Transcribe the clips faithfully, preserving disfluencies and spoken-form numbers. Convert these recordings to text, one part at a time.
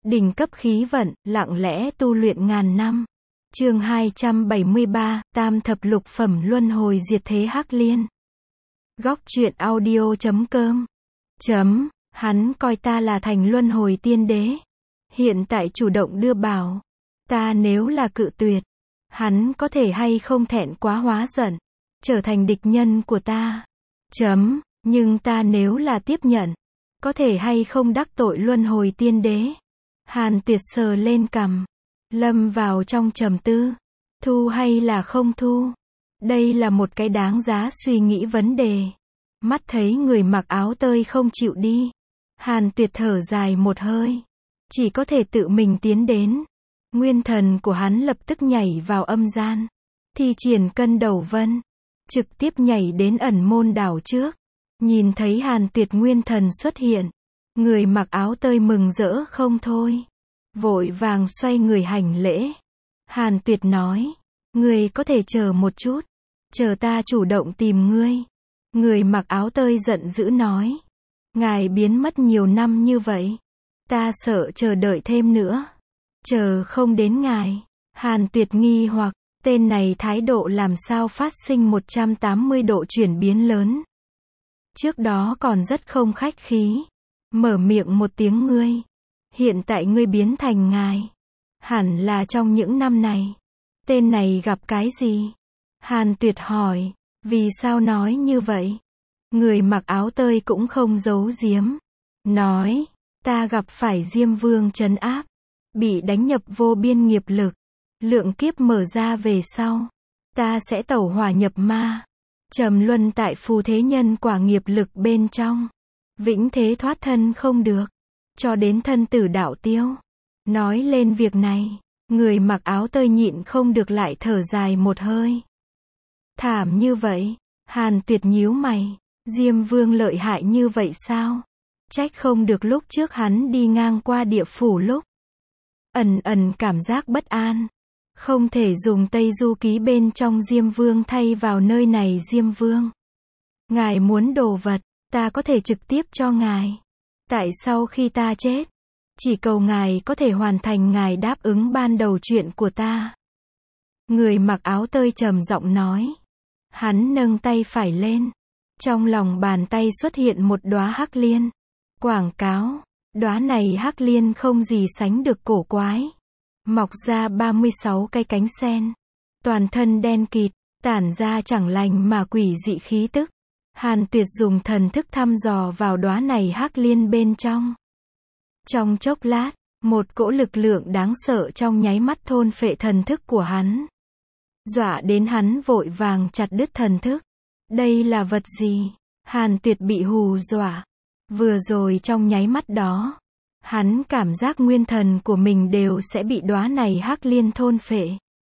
Đỉnh cấp khí vận, lặng lẽ tu luyện ngàn năm. Chương hai trăm bảy mươi ba, Tam thập lục phẩm luân hồi diệt thế Hắc Liên. Góc truyện audio chấm com. Chấm, hắn coi ta là thành luân hồi tiên đế. Hiện tại chủ động đưa bảo. Ta nếu là cự tuyệt, hắn có thể hay không thẹn quá hóa giận, trở thành địch nhân của ta. Chấm, nhưng ta nếu là tiếp nhận, có thể hay không đắc tội luân hồi tiên đế. Hàn Tuyệt sờ lên cằm, lâm vào trong trầm tư. Thu hay là không thu? Đây là một cái đáng giá suy nghĩ vấn đề. Mắt thấy người mặc áo tơi không chịu đi, Hàn Tuyệt thở dài một hơi, chỉ có thể tự mình tiến đến. Nguyên thần của hắn lập tức nhảy vào âm gian, thi triển cân đầu vân, trực tiếp nhảy đến ẩn môn đảo trước. Nhìn thấy Hàn Tuyệt nguyên thần xuất hiện, người mặc áo tơi mừng rỡ không thôi, vội vàng xoay người hành lễ. Hàn Tuyệt nói, ngươi có thể chờ một chút, chờ ta chủ động tìm ngươi. Người mặc áo tơi giận dữ nói, ngài biến mất nhiều năm như vậy, ta sợ chờ đợi thêm nữa, chờ không đến ngài. Hàn Tuyệt nghi hoặc, tên này thái độ làm sao phát sinh một trăm tám mươi độ chuyển biến lớn. Trước đó còn rất không khách khí, mở miệng một tiếng ngươi, hiện tại ngươi biến thành ngài. Hẳn là trong những năm này, tên này gặp cái gì? Hàn Tuyệt hỏi, vì sao nói như vậy? Người mặc áo tơi cũng không giấu giếm, nói, ta gặp phải Diêm Vương trấn áp, bị đánh nhập vô biên nghiệp lực, lượng kiếp mở ra về sau, ta sẽ tẩu hỏa nhập ma, trầm luân tại phù thế nhân quả nghiệp lực bên trong, vĩnh thế thoát thân không được, cho đến thân tử đạo tiêu. Nói lên việc này, người mặc áo tơi nhịn không được lại thở dài một hơi. Thảm như vậy? Hàn Tuyệt nhíu mày, Diêm Vương lợi hại như vậy sao? Trách không được lúc trước hắn đi ngang qua địa phủ lúc, ẩn ẩn cảm giác bất an. Không thể dùng Tây Du Ký bên trong Diêm Vương thay vào nơi này. Diêm Vương, ngài muốn đồ vật, ta có thể trực tiếp cho ngài. Tại sau khi ta chết, chỉ cầu ngài có thể hoàn thành ngài đáp ứng ban đầu chuyện của ta. Người mặc áo tơi trầm giọng nói. Hắn nâng tay phải lên, trong lòng bàn tay xuất hiện một đóa hắc liên. Quảng cáo, đóa này hắc liên không gì sánh được cổ quái, mọc ra ba mươi sáu cái cánh sen, toàn thân đen kịt, tản ra chẳng lành mà quỷ dị khí tức. Hàn Tuyệt dùng thần thức thăm dò vào đóa này hắc liên bên trong. Trong chốc lát, một cỗ lực lượng đáng sợ trong nháy mắt thôn phệ thần thức của hắn, dọa đến hắn vội vàng chặt đứt thần thức. Đây là vật gì? Hàn Tuyệt bị hù dọa. Vừa rồi trong nháy mắt đó, hắn cảm giác nguyên thần của mình đều sẽ bị đóa này hắc liên thôn phệ.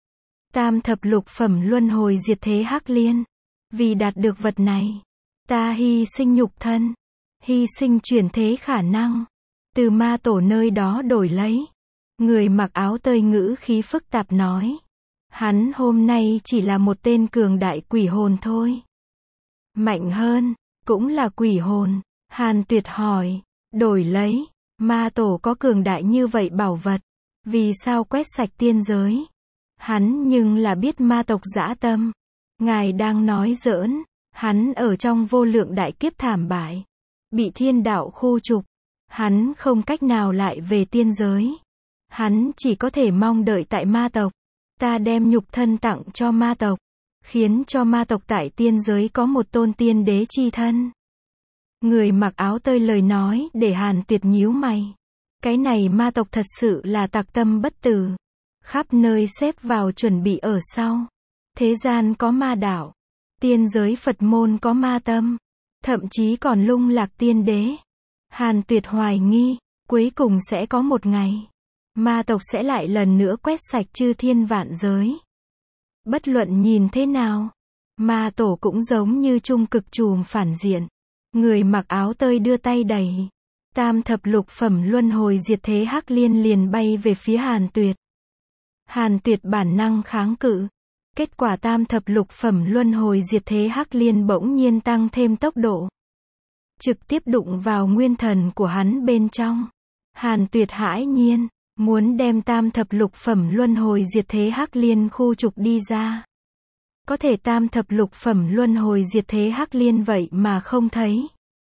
Tam thập lục phẩm luân hồi diệt thế hắc liên. Vì đạt được vật này, ta hy sinh nhục thân, hy sinh chuyển thế khả năng, từ ma tổ nơi đó đổi lấy. Người mặc áo tơi ngữ khí phức tạp nói, hắn hôm nay chỉ là một tên cường đại quỷ hồn thôi. Mạnh hơn, cũng là quỷ hồn. Hàn Tuyệt hỏi, đổi lấy, ma tổ có cường đại như vậy bảo vật, vì sao quét sạch tiên giới? Hắn nhưng là biết ma tộc dã tâm. Ngài đang nói giỡn? Hắn ở trong vô lượng đại kiếp thảm bại, bị thiên đạo khu trục, hắn không cách nào lại về tiên giới. Hắn chỉ có thể mong đợi tại ma tộc. Ta đem nhục thân tặng cho ma tộc, khiến cho ma tộc tại tiên giới có một tôn tiên đế chi thân. Người mặc áo tơi lời nói để Hàn Tuyệt nhíu mày. Cái này ma tộc thật sự là tặc tâm bất tử, khắp nơi xếp vào chuẩn bị ở sau. Thế gian có ma đạo, tiên giới Phật môn có ma tâm, thậm chí còn lung lạc tiên đế. Hàn Tuyệt hoài nghi, cuối cùng sẽ có một ngày, ma tộc sẽ lại lần nữa quét sạch chư thiên vạn giới. Bất luận nhìn thế nào, ma tổ cũng giống như trung cực trùm phản diện. Người mặc áo tơi đưa tay đẩy, tam thập lục phẩm luân hồi diệt thế hắc liên liền bay về phía Hàn Tuyệt. Hàn Tuyệt bản năng kháng cự. Kết quả tam thập lục phẩm luân hồi diệt thế hắc liên bỗng nhiên tăng thêm tốc độ, trực tiếp đụng vào nguyên thần của hắn bên trong. Hàn Tuyệt hãi nhiên, muốn đem tam thập lục phẩm luân hồi diệt thế hắc liên khu trục đi ra. Có thể tam thập lục phẩm luân hồi diệt thế hắc liên vậy mà không thấy.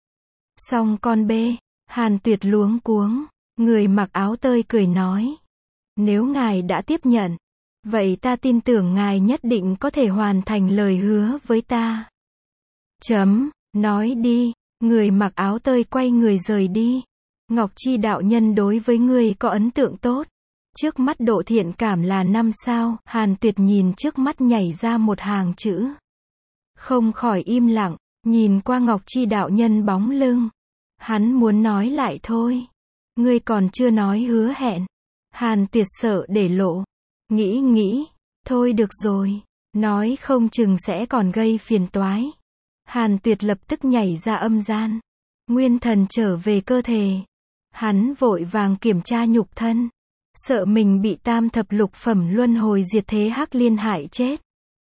Xong con bê, Hàn Tuyệt luống cuống, người mặc áo tơi cười nói. Nếu ngài đã tiếp nhận, vậy ta tin tưởng ngài nhất định có thể hoàn thành lời hứa với ta. Chấm, nói đi, người mặc áo tơi quay người rời đi. Ngọc Chi đạo nhân đối với ngươi có ấn tượng tốt. Trước mắt độ thiện cảm là năm sao, Hàn Tuyệt nhìn trước mắt nhảy ra một hàng chữ. Không khỏi im lặng, nhìn qua Ngọc Chi đạo nhân bóng lưng. Hắn muốn nói lại thôi. Ngươi còn chưa nói hứa hẹn. Hàn Tuyệt sợ để lộ. Nghĩ nghĩ, thôi được rồi, nói không chừng sẽ còn gây phiền toái. Hàn Tuyệt lập tức nhảy ra âm gian. Nguyên thần trở về cơ thể. Hắn vội vàng kiểm tra nhục thân. Sợ mình bị tam thập lục phẩm luân hồi diệt thế hắc liên hại chết.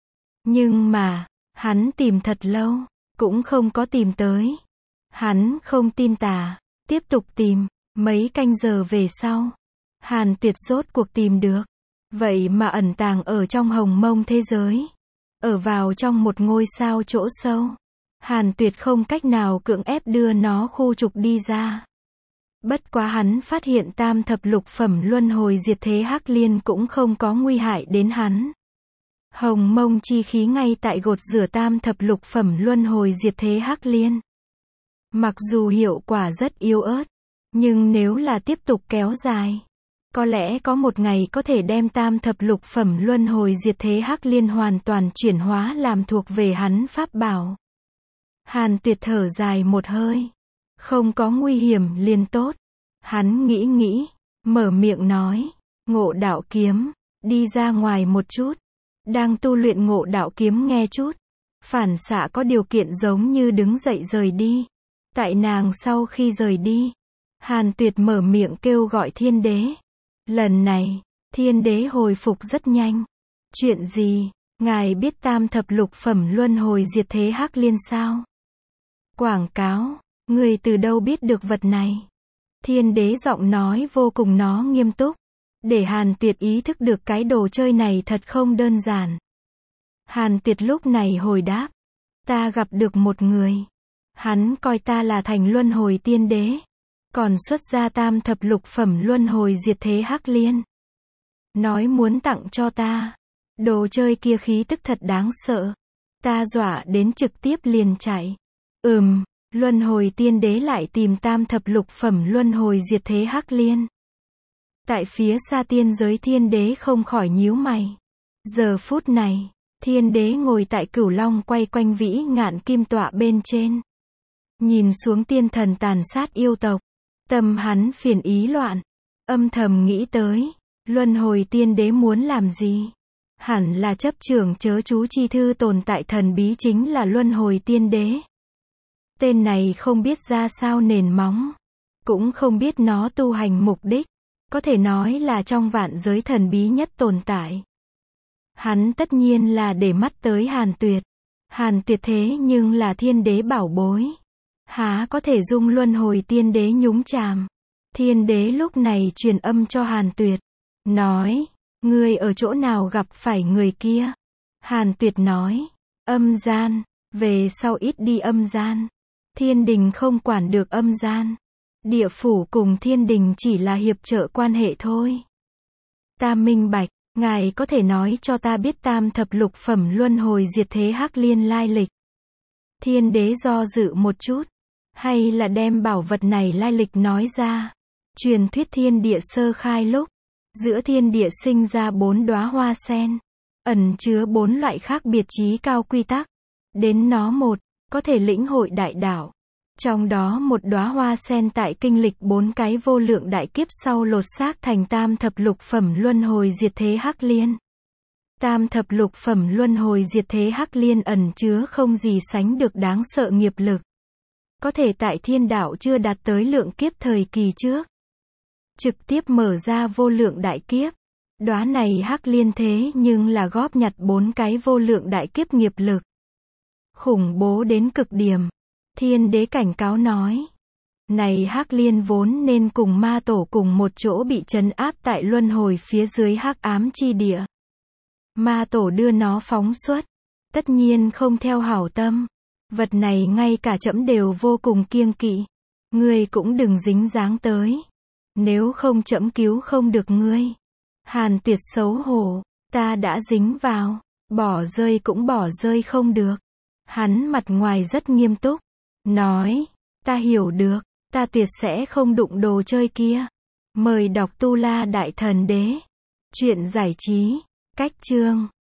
Nhưng mà, hắn tìm thật lâu, cũng không có tìm tới. Hắn không tin tà, tiếp tục tìm, mấy canh giờ về sau. Hàn Tuyệt rốt cuộc tìm được. Vậy mà ẩn tàng ở trong hồng mông thế giới. Ở vào trong một ngôi sao chỗ sâu. Hàn Tuyệt không cách nào cưỡng ép đưa nó khu trục đi ra. Bất quá hắn phát hiện tam thập lục phẩm luân hồi diệt thế hắc liên cũng không có nguy hại đến hắn. Hồng mông chi khí ngay tại gột rửa tam thập lục phẩm luân hồi diệt thế hắc liên. Mặc dù hiệu quả rất yếu ớt, nhưng nếu là tiếp tục kéo dài, có lẽ có một ngày có thể đem tam thập lục phẩm luân hồi diệt thế hắc liên hoàn toàn chuyển hóa làm thuộc về hắn pháp bảo. Hàn Tuyệt thở dài một hơi. Không có nguy hiểm liền tốt. Hắn nghĩ nghĩ, mở miệng nói, Ngộ Đạo Kiếm, đi ra ngoài một chút. Đang tu luyện Ngộ Đạo Kiếm nghe chút. Phản xạ có điều kiện giống như đứng dậy rời đi. Tại nàng sau khi rời đi, Hàn Tuyệt mở miệng kêu gọi Thiên Đế. Lần này, Thiên Đế hồi phục rất nhanh. Chuyện gì? Ngài biết tam thập lục phẩm luân hồi diệt thế hắc liên sao? Quảng cáo, người từ đâu biết được vật này? Thiên Đế giọng nói vô cùng nó nghiêm túc, để Hàn Tuyệt ý thức được cái đồ chơi này thật không đơn giản. Hàn Tuyệt lúc này hồi đáp, ta gặp được một người. Hắn coi ta là thành luân hồi tiên đế, còn xuất ra tam thập lục phẩm luân hồi diệt thế hắc liên. Nói muốn tặng cho ta. Đồ chơi kia khí tức thật đáng sợ. Ta dọa đến trực tiếp liền chạy. Ừm, luân hồi tiên đế lại tìm tam thập lục phẩm luân hồi diệt thế hắc liên. Tại phía xa tiên giới Thiên Đế không khỏi nhíu mày. Giờ phút này, Thiên Đế ngồi tại Cửu Long quay quanh vĩ ngạn kim tọa bên trên. Nhìn xuống tiên thần tàn sát yêu tộc. Tâm hắn phiền ý loạn. Âm thầm nghĩ tới, luân hồi tiên đế muốn làm gì? Hẳn là chấp trưởng chớ chú chi thư tồn tại thần bí chính là luân hồi tiên đế. Tên này không biết ra sao nền móng. Cũng không biết nó tu hành mục đích. Có thể nói là trong vạn giới thần bí nhất tồn tại. Hắn tất nhiên là để mắt tới Hàn Tuyệt. Hàn Tuyệt thế nhưng là thiên đế bảo bối. Há có thể dung luân hồi tiên đế nhúng chàm. Thiên đế lúc này truyền âm cho Hàn Tuyệt. Nói, ngươi ở chỗ nào gặp phải người kia? Hàn Tuyệt nói, âm gian, về sau ít đi âm gian. Thiên đình không quản được âm gian. Địa phủ cùng thiên đình chỉ là hiệp trợ quan hệ thôi. Ta minh bạch, ngài có thể nói cho ta biết tam thập lục phẩm luân hồi diệt thế hắc liên lai lịch. Thiên đế do dự một chút. Hay là đem bảo vật này lai lịch nói ra. Truyền thuyết thiên địa sơ khai lúc, giữa thiên địa sinh ra bốn đóa hoa sen, ẩn chứa bốn loại khác biệt chí cao quy tắc. Đến nó một, có thể lĩnh hội đại đạo. Trong đó một đóa hoa sen tại kinh lịch bốn cái vô lượng đại kiếp sau lột xác thành tam thập lục phẩm luân hồi diệt thế hắc liên. Tam thập lục phẩm luân hồi diệt thế hắc liên ẩn chứa không gì sánh được đáng sợ nghiệp lực. Có thể tại thiên đạo chưa đạt tới lượng kiếp thời kỳ trước. Trực tiếp mở ra vô lượng đại kiếp. Đóa này hắc liên thế nhưng là góp nhặt bốn cái vô lượng đại kiếp nghiệp lực. Khủng bố đến cực điểm. Thiên đế cảnh cáo nói. Này Hắc Liên vốn nên cùng ma tổ cùng một chỗ bị trấn áp tại luân hồi phía dưới hắc ám chi địa. Ma tổ đưa nó phóng xuất. Tất nhiên không theo hảo tâm. Vật này ngay cả trẫm đều vô cùng kiêng kỵ. Ngươi cũng đừng dính dáng tới. Nếu không trẫm cứu không được ngươi. Hàn Tuyệt xấu hổ. Ta đã dính vào. Bỏ rơi cũng bỏ rơi không được. Hắn mặt ngoài rất nghiêm túc. Nói. Ta hiểu được. Ta tuyệt sẽ không đụng đồ chơi kia. Mời đọc Tu La Đại Thần Đế. Chuyện giải trí. Cách chương.